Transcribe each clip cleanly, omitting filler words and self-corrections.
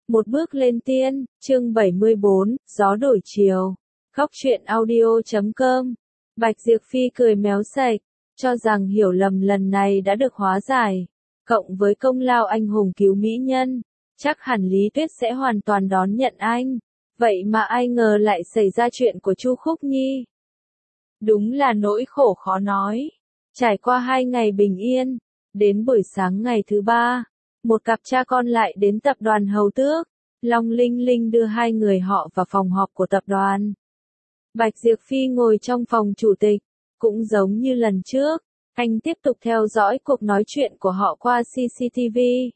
Một bước lên tiên, chương 74, gió đổi chiều. Khóc chuyện audio.com. Bạch Diệp Phi cười méo sạch, cho rằng hiểu lầm lần này đã được hóa giải. Cộng với công lao anh hùng cứu mỹ nhân, chắc hẳn Lý Tuyết sẽ hoàn toàn đón nhận anh. Vậy mà ai ngờ lại xảy ra chuyện của Chu Khúc Nhi. Đúng là nỗi khổ khó nói. Trải qua 2 ngày bình yên, đến buổi sáng ngày thứ 3, một cặp cha con lại đến tập đoàn Hầu Tước. Long Linh Linh đưa hai người họ vào phòng họp của tập đoàn. Bạch Diệp Phi ngồi trong phòng chủ tịch, cũng giống như lần trước, anh tiếp tục theo dõi cuộc nói chuyện của họ qua CCTV.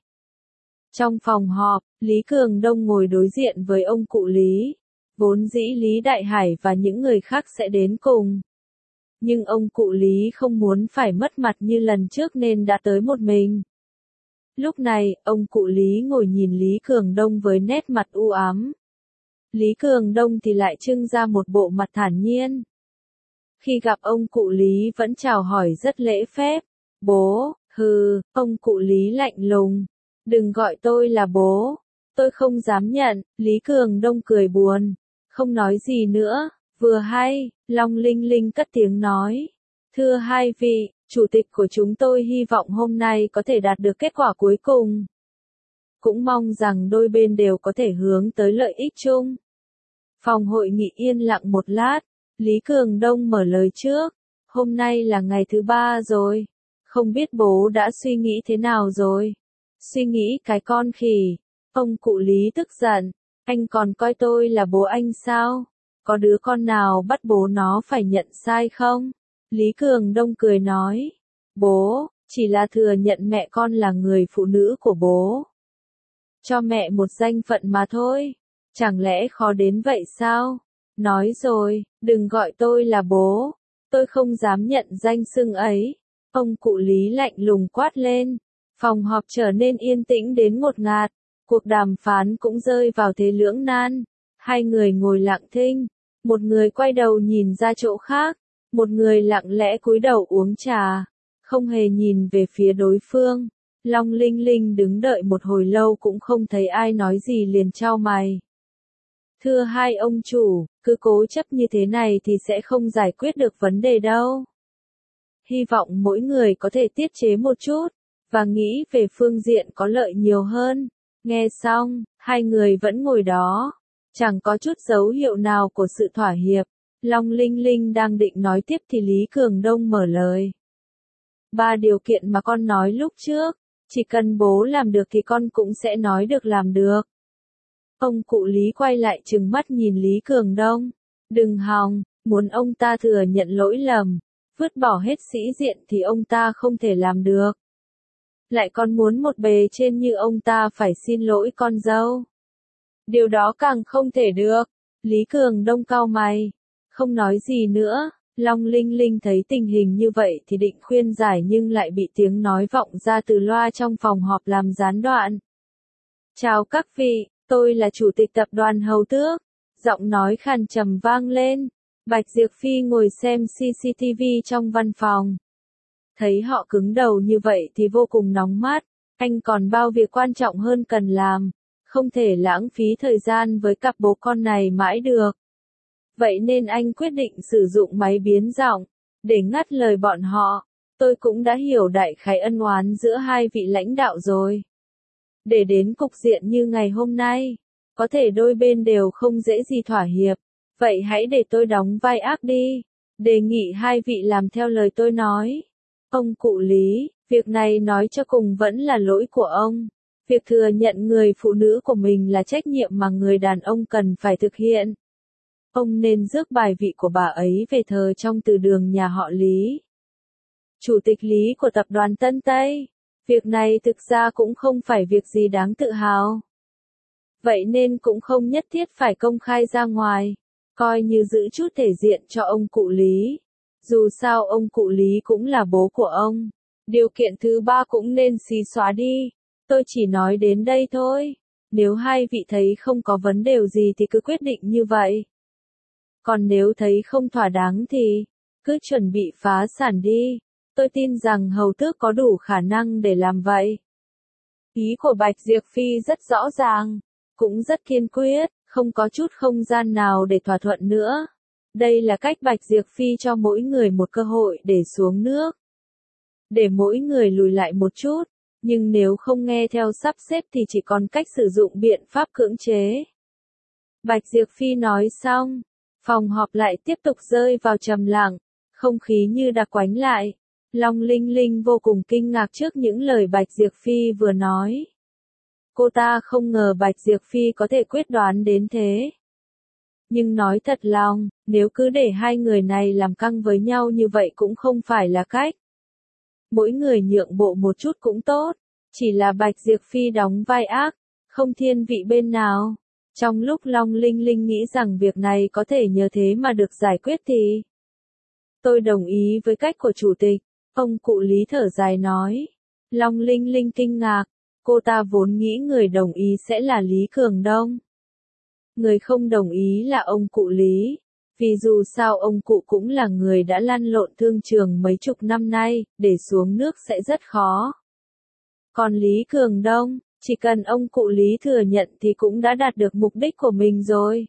Trong phòng họp, Lý Cường Đông ngồi đối diện với ông cụ Lý. Vốn dĩ Lý Đại Hải và những người khác sẽ đến cùng. Nhưng ông cụ Lý không muốn phải mất mặt như lần trước nên đã tới một mình. Lúc này, ông cụ Lý ngồi nhìn Lý Cường Đông với nét mặt u ám. Lý Cường Đông thì lại trưng ra một bộ mặt thản nhiên. Khi gặp ông cụ Lý vẫn chào hỏi rất lễ phép. Bố, ông cụ Lý lạnh lùng. Đừng gọi tôi là bố. Tôi không dám nhận, Lý Cường Đông cười buồn. Không nói gì nữa, vừa hay, Long Linh Linh cất tiếng nói. Thưa hai vị, chủ tịch của chúng tôi hy vọng hôm nay có thể đạt được kết quả cuối cùng. Cũng mong rằng đôi bên đều có thể hướng tới lợi ích chung. Phòng hội nghị yên lặng một lát, Lý Cường Đông mở lời trước. Hôm nay là ngày thứ 3 rồi. Không biết bố đã suy nghĩ thế nào rồi? Suy nghĩ cái con khỉ. Ông cụ Lý tức giận. Anh còn coi tôi là bố anh sao? Có đứa con nào bắt bố nó phải nhận sai không? Lý Cường Đông cười nói. Bố, chỉ là thừa nhận mẹ con là người phụ nữ của bố. Cho mẹ một danh phận mà thôi. Chẳng lẽ khó đến vậy sao? Nói rồi, đừng gọi tôi là bố. Tôi không dám nhận danh xưng ấy. Ông cụ Lý lạnh lùng quát lên. Phòng họp trở nên yên tĩnh đến ngột ngạt. Cuộc đàm phán cũng rơi vào thế lưỡng nan. Hai người ngồi lặng thinh. Một người quay đầu nhìn ra chỗ khác. Một người lặng lẽ cúi đầu uống trà. Không hề nhìn về phía đối phương. Long Linh Linh đứng đợi một hồi lâu cũng không thấy ai nói gì liền chau mày. Thưa hai ông chủ, cứ cố chấp như thế này thì sẽ không giải quyết được vấn đề đâu. Hy vọng mỗi người có thể tiết chế một chút, và nghĩ về phương diện có lợi nhiều hơn. Nghe xong, hai người vẫn ngồi đó. Chẳng có chút dấu hiệu nào của sự thỏa hiệp. Long Linh Linh đang định nói tiếp thì Lý Cường Đông mở lời. 3 điều kiện mà con nói lúc trước, chỉ cần bố làm được thì con cũng sẽ nói được làm được. Ông cụ Lý quay lại trừng mắt nhìn Lý Cường Đông. Đừng hòng, muốn ông ta thừa nhận lỗi lầm, vứt bỏ hết sĩ diện thì ông ta không thể làm được. Lại còn muốn một bề trên như ông ta phải xin lỗi con dâu. Điều đó càng không thể được. Lý Cường Đông cau mày. Không nói gì nữa. Long Linh Linh thấy tình hình như vậy thì định khuyên giải nhưng lại bị tiếng nói vọng ra từ loa trong phòng họp làm gián đoạn. Chào các vị, tôi là chủ tịch tập đoàn Hầu Tước. Giọng nói khàn trầm vang lên. Bạch Diệp Phi ngồi xem CCTV trong văn phòng. Thấy họ cứng đầu như vậy thì vô cùng nóng mắt. Anh còn bao việc quan trọng hơn cần làm. Không thể lãng phí thời gian với cặp bố con này mãi được. Vậy nên anh quyết định sử dụng máy biến giọng, để ngắt lời bọn họ. Tôi cũng đã hiểu đại khái ân oán giữa hai vị lãnh đạo rồi. Để đến cục diện như ngày hôm nay, có thể đôi bên đều không dễ gì thỏa hiệp. Vậy hãy để tôi đóng vai ác đi. Đề nghị hai vị làm theo lời tôi nói. Ông cụ Lý, việc này nói cho cùng vẫn là lỗi của ông. Việc thừa nhận người phụ nữ của mình là trách nhiệm mà người đàn ông cần phải thực hiện. Ông nên rước bài vị của bà ấy về thờ trong từ đường nhà họ Lý. Chủ tịch Lý của tập đoàn Tân Tây. Việc này thực ra cũng không phải việc gì đáng tự hào. Vậy nên cũng không nhất thiết phải công khai ra ngoài. Coi như giữ chút thể diện cho ông cụ Lý. Dù sao ông cụ Lý cũng là bố của ông. Điều kiện thứ 3 cũng nên xí xóa đi. Tôi chỉ nói đến đây thôi. Nếu hai vị thấy không có vấn đề gì thì cứ quyết định như vậy. Còn nếu thấy không thỏa đáng thì, cứ chuẩn bị phá sản đi. Tôi tin rằng Hầu Tước có đủ khả năng để làm vậy. Ý của Bạch Diệp Phi rất rõ ràng. cũng rất kiên quyết, không có chút không gian nào để thỏa thuận nữa. Đây là cách Bạch Diệp Phi cho mỗi người một cơ hội để xuống nước. Để mỗi người lùi lại một chút, nhưng nếu không nghe theo sắp xếp thì chỉ còn cách sử dụng biện pháp cưỡng chế. Bạch Diệp Phi nói xong, phòng họp lại tiếp tục rơi vào trầm lặng, không khí như đặc quánh lại. Long Linh Linh vô cùng kinh ngạc trước những lời Bạch Diệp Phi vừa nói. Cô ta không ngờ Bạch Diệp Phi có thể quyết đoán đến thế. Nhưng nói thật lòng, nếu cứ để hai người này làm căng với nhau như vậy cũng không phải là cách. Mỗi người nhượng bộ một chút cũng tốt, chỉ là Bạch Diệp Phi đóng vai ác, không thiên vị bên nào. Trong lúc Long Linh Linh nghĩ rằng việc này có thể nhờ thế mà được giải quyết thì... Tôi đồng ý với cách của chủ tịch, ông cụ Lý thở dài nói. Long Linh Linh kinh ngạc, cô ta vốn nghĩ người đồng ý sẽ là Lý Cường Đông. Người không đồng ý là ông cụ Lý, vì dù sao ông cụ cũng là người đã lăn lộn thương trường mấy chục năm nay, để xuống nước sẽ rất khó. Còn Lý Cường Đông, chỉ cần ông cụ Lý thừa nhận thì cũng đã đạt được mục đích của mình rồi.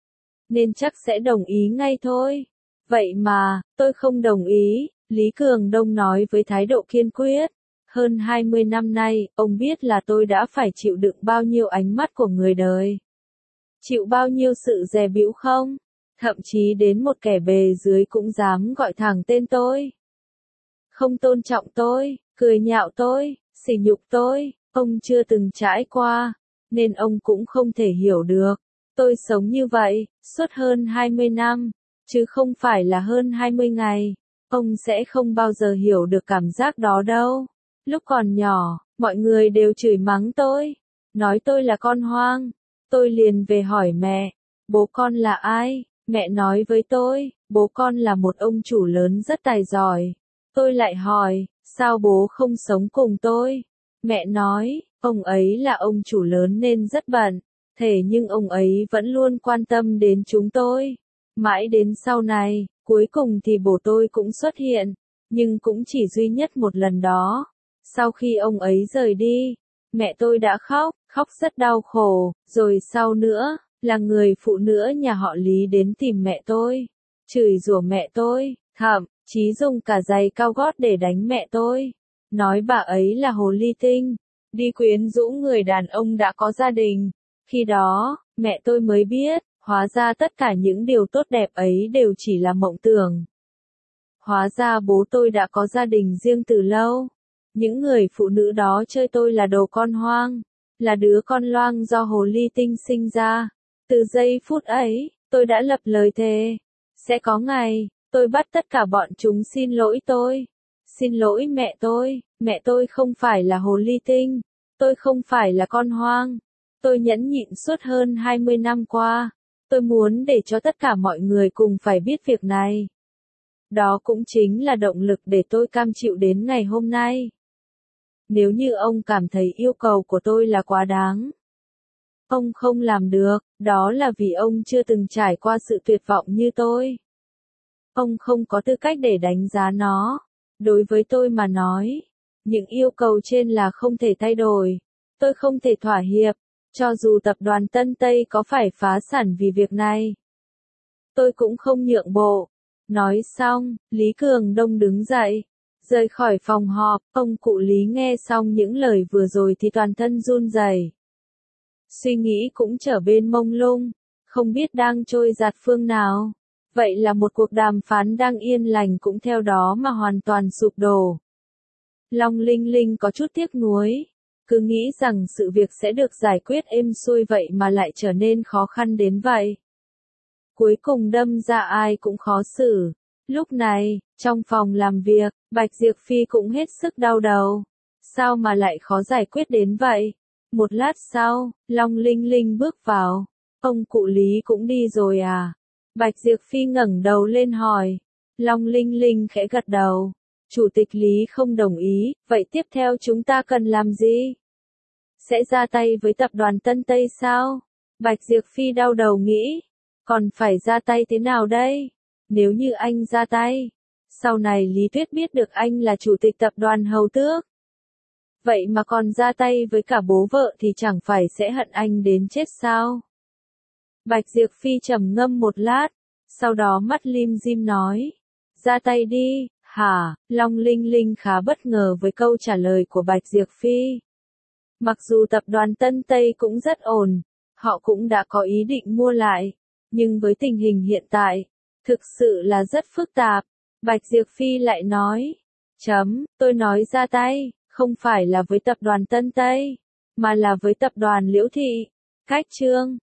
Nên chắc sẽ đồng ý ngay thôi. Vậy mà, tôi không đồng ý, Lý Cường Đông nói với thái độ kiên quyết. Hơn 20 năm nay, ông biết là tôi đã phải chịu đựng bao nhiêu ánh mắt của người đời. Chịu bao nhiêu sự dè bĩu không? Thậm chí đến một kẻ bề dưới cũng dám gọi thẳng tên tôi. Không tôn trọng tôi, cười nhạo tôi, sỉ nhục tôi, ông chưa từng trải qua, nên ông cũng không thể hiểu được. Tôi sống như vậy, suốt hơn 20 năm, chứ không phải là hơn 20 ngày. Ông sẽ không bao giờ hiểu được cảm giác đó đâu. Lúc còn nhỏ, mọi người đều chửi mắng tôi, nói tôi là con hoang. Tôi liền về hỏi mẹ, bố con là ai? Mẹ nói với tôi, bố con là một ông chủ lớn rất tài giỏi. Tôi lại hỏi, sao bố không sống cùng tôi? Mẹ nói, ông ấy là ông chủ lớn nên rất bận, thế nhưng ông ấy vẫn luôn quan tâm đến chúng tôi. Mãi đến sau này, cuối cùng thì bố tôi cũng xuất hiện, nhưng cũng chỉ duy nhất một lần đó. Sau khi ông ấy rời đi, mẹ tôi đã khóc, khóc rất đau khổ, rồi sau nữa, là người phụ nữ nhà họ Lý đến tìm mẹ tôi, chửi rủa mẹ tôi, thậm chí dùng cả giày cao gót để đánh mẹ tôi, nói bà ấy là hồ ly tinh, đi quyến rũ người đàn ông đã có gia đình. Khi đó, mẹ tôi mới biết, hóa ra tất cả những điều tốt đẹp ấy đều chỉ là mộng tưởng. Hóa ra bố tôi đã có gia đình riêng từ lâu. Những người phụ nữ đó chơi tôi là đồ con hoang, là đứa con loang do hồ ly tinh sinh ra. Từ giây phút ấy, tôi đã lập lời thề. Sẽ có ngày, tôi bắt tất cả bọn chúng xin lỗi tôi. Xin lỗi mẹ tôi không phải là hồ ly tinh. Tôi không phải là con hoang. Tôi nhẫn nhịn suốt hơn 20 năm qua. Tôi muốn để cho tất cả mọi người cùng phải biết việc này. Đó cũng chính là động lực để tôi cam chịu đến ngày hôm nay. Nếu như ông cảm thấy yêu cầu của tôi là quá đáng, ông không làm được, đó là vì ông chưa từng trải qua sự tuyệt vọng như tôi. Ông không có tư cách để đánh giá nó. Đối với tôi mà nói, những yêu cầu trên là không thể thay đổi. Tôi không thể thỏa hiệp, cho dù tập đoàn Tân Tây có phải phá sản vì việc này. Tôi cũng không nhượng bộ. Nói xong, Lý Cường Đông đứng dậy, rời khỏi phòng họp. Ông cụ Lý nghe xong những lời vừa rồi thì toàn thân run rẩy. Suy nghĩ cũng trở bên mông lung, không biết đang trôi dạt phương nào. Vậy là một cuộc đàm phán đang yên lành cũng theo đó mà hoàn toàn sụp đổ. Long Linh Linh có chút tiếc nuối, cứ nghĩ rằng sự việc sẽ được giải quyết êm xuôi vậy mà lại trở nên khó khăn đến vậy. Cuối cùng đâm ra ai cũng khó xử. Lúc này, trong phòng làm việc, Bạch Diệp Phi cũng hết sức đau đầu. Sao mà lại khó giải quyết đến vậy? Một lát sau, Long Linh Linh bước vào. Ông cụ Lý cũng đi rồi à? Bạch Diệp Phi ngẩng đầu lên hỏi. Long Linh Linh khẽ gật đầu. Chủ tịch Lý không đồng ý, vậy tiếp theo chúng ta cần làm gì? Sẽ ra tay với tập đoàn Tân Tây sao? Bạch Diệp Phi đau đầu nghĩ. Còn phải ra tay thế nào đây? Nếu như anh ra tay, sau này Lý Tuyết biết được anh là chủ tịch tập đoàn Hầu Tước. Vậy mà còn ra tay với cả bố vợ thì chẳng phải sẽ hận anh đến chết sao? Bạch Diệp Phi trầm ngâm một lát, sau đó mắt lim dim nói. Ra tay đi, hả? Long Linh Linh khá bất ngờ với câu trả lời của Bạch Diệp Phi. Mặc dù tập đoàn Tân Tây cũng rất ổn, họ cũng đã có ý định mua lại, nhưng với tình hình hiện tại, thực sự là rất phức tạp. Bạch Diệp Phi lại nói, tôi nói ra tay, không phải là với tập đoàn Tân Tây, mà là với tập đoàn Liễu Thị. Cách Trương